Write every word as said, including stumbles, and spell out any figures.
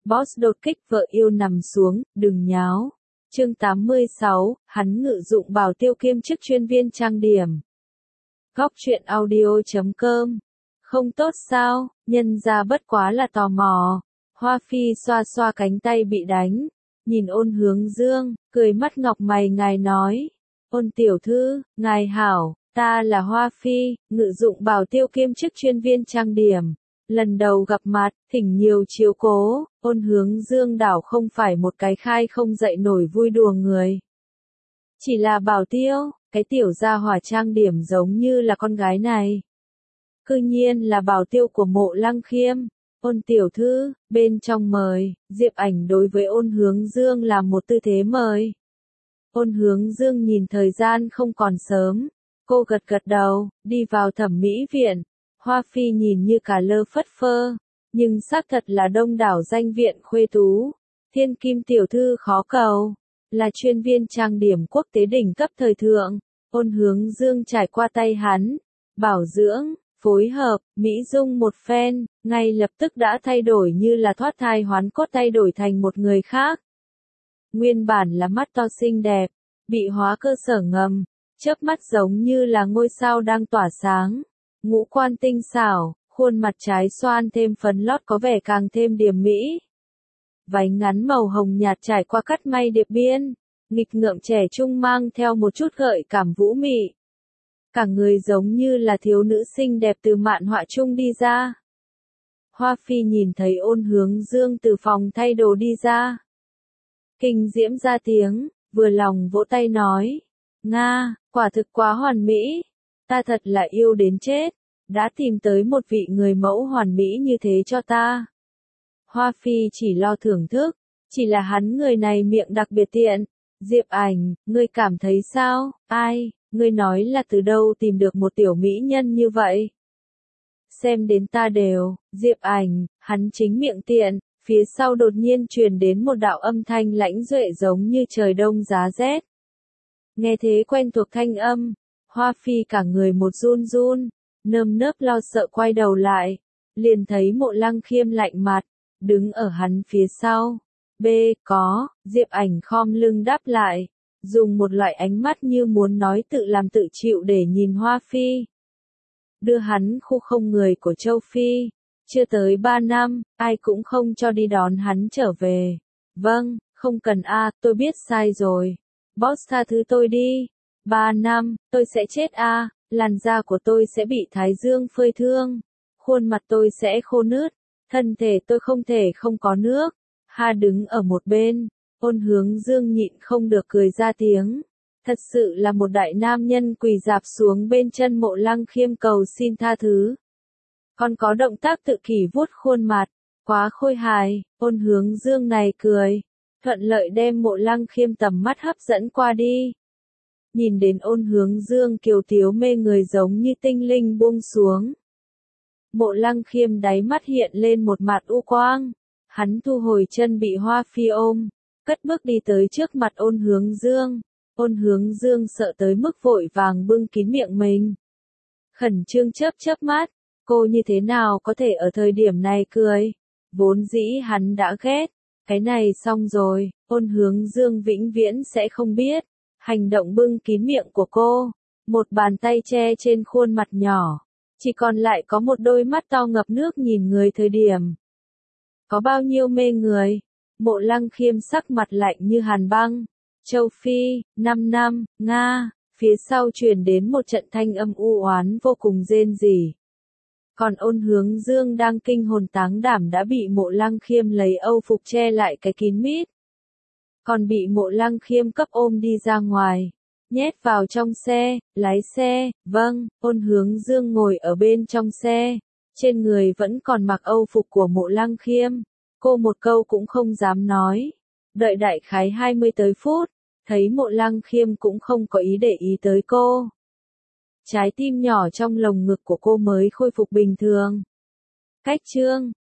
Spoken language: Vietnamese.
Boss đột kích vợ yêu nằm xuống, đừng nháo. Chương tám mươi sáu, hắn ngự dụng bảo tiêu kiêm chức chuyên viên trang điểm. Góc truyện audio chấm com. Không tốt sao, nhân ra bất quá là tò mò. Hoa Phi xoa xoa cánh tay bị đánh, nhìn Ôn Hướng Dương, cười mắt ngọc mày ngài nói. Ôn tiểu thư, ngài hảo, ta là Hoa Phi, ngự dụng bảo tiêu kiêm chức chuyên viên trang điểm. Lần đầu gặp mặt, thỉnh nhiều chiếu cố, Ôn Hướng Dương đảo không phải một cái khai không dậy nổi vui đùa người. Chỉ là bảo tiêu, cái tiểu gia hỏa trang điểm giống như là con gái này. Cư nhiên là bảo tiêu của Mộ Lăng Khiêm. Ôn tiểu thư, bên trong mời, Diệp Ảnh đối với Ôn Hướng Dương làm một tư thế mời. Ôn Hướng Dương nhìn thời gian không còn sớm, cô gật gật đầu, đi vào thẩm mỹ viện. Hoa Phi nhìn như cả lơ phất phơ, nhưng xác thật là đông đảo danh viện khuê tú. Thiên kim tiểu thư khó cầu, là chuyên viên trang điểm quốc tế đỉnh cấp thời thượng. Ôn Hướng Dương trải qua tay hắn, bảo dưỡng, phối hợp, mỹ dung một phen, ngay lập tức đã thay đổi như là thoát thai hoán cốt thay đổi thành một người khác. Nguyên bản là mắt to xinh đẹp, bị hóa cơ sở ngầm, chớp mắt giống như là ngôi sao đang tỏa sáng. Ngũ quan tinh xảo, khuôn mặt trái xoan thêm phấn lót có vẻ càng thêm điềm mỹ. Váy ngắn màu hồng nhạt trải qua cắt may điệp biên, nghịch ngợm trẻ trung mang theo một chút gợi cảm vũ mị. Cả người giống như là thiếu nữ xinh đẹp từ mạn họa chung đi ra. Hoa Phi nhìn thấy Ôn Hướng Dương từ phòng thay đồ đi ra. Kinh diễm ra tiếng, vừa lòng vỗ tay nói. Nga, quả thực quá hoàn mỹ. Ta thật là yêu đến chết, đã tìm tới một vị người mẫu hoàn mỹ như thế cho ta. Hoa Phi chỉ lo thưởng thức, chỉ là hắn người này miệng đặc biệt tiện. Diệp Ảnh, ngươi cảm thấy sao? Ai, ngươi nói là từ đâu tìm được một tiểu mỹ nhân như vậy? Xem đến ta đều, Diệp Ảnh, hắn chính miệng tiện, phía sau đột nhiên truyền đến một đạo âm thanh lãnh duệ giống như trời đông giá rét. Nghe thế quen thuộc thanh âm. Hoa Phi cả người một run run, nơm nớp lo sợ quay đầu lại, liền thấy Mộ Lăng Khiêm lạnh mặt, đứng ở hắn phía sau. B, có, Diệp Ảnh khom lưng đáp lại, dùng một loại ánh mắt như muốn nói tự làm tự chịu để nhìn Hoa Phi. Đưa hắn khu không người của châu Phi, chưa tới ba năm, ai cũng không cho đi đón hắn trở về. Vâng, không cần a, tôi biết sai rồi. Boss tha thứ tôi đi. Ba năm, tôi sẽ chết a, à, làn da của tôi sẽ bị thái dương phơi thương, khuôn mặt tôi sẽ khô nứt, thân thể tôi không thể không có nước. Ha đứng ở một bên, Ôn Hướng Dương nhịn không được cười ra tiếng. Thật sự là một đại nam nhân quỳ dạp xuống bên chân Mộ Lăng Khiêm cầu xin tha thứ. Còn có động tác tự kỷ vuốt khuôn mặt, quá khôi hài. Ôn Hướng Dương này cười, thuận lợi đem Mộ Lăng Khiêm tầm mắt hấp dẫn qua đi. Nhìn đến Ôn Hướng Dương kiều tiếu mê người giống như tinh linh buông xuống. Mộ Lăng Khiêm đáy mắt hiện lên một mặt u quang. Hắn thu hồi chân bị Hoa Phi ôm, cất bước đi tới trước mặt Ôn Hướng Dương. Ôn Hướng Dương sợ tới mức vội vàng bưng kín miệng mình. Khẩn trương chớp chớp mắt, cô như thế nào có thể ở thời điểm này cười. Vốn dĩ hắn đã ghét, cái này xong rồi, Ôn Hướng Dương vĩnh viễn sẽ không biết. Hành động bưng kín miệng của cô, một bàn tay che trên khuôn mặt nhỏ, chỉ còn lại có một đôi mắt to ngập nước nhìn người thời điểm. Có bao nhiêu mê người. Mộ Lăng Khiêm sắc mặt lạnh như hàn băng. Châu Phi, năm năm, Nga, phía sau truyền đến một trận thanh âm u oán vô cùng rên rỉ. Còn Ôn Hướng Dương đang kinh hồn táng đảm đã bị Mộ Lăng Khiêm lấy âu phục che lại cái kín mít. Còn bị Mộ Lăng Khiêm cấp ôm đi ra ngoài, nhét vào trong xe, lái xe. Vâng, Ôn Hướng Dương ngồi ở bên trong xe, trên người vẫn còn mặc âu phục của Mộ Lăng Khiêm. Cô một câu cũng không dám nói. Đợi đại khái hai mươi tới phút, thấy Mộ Lăng Khiêm cũng không có ý để ý tới cô. Trái tim nhỏ trong lồng ngực của cô mới khôi phục bình thường. Cách chương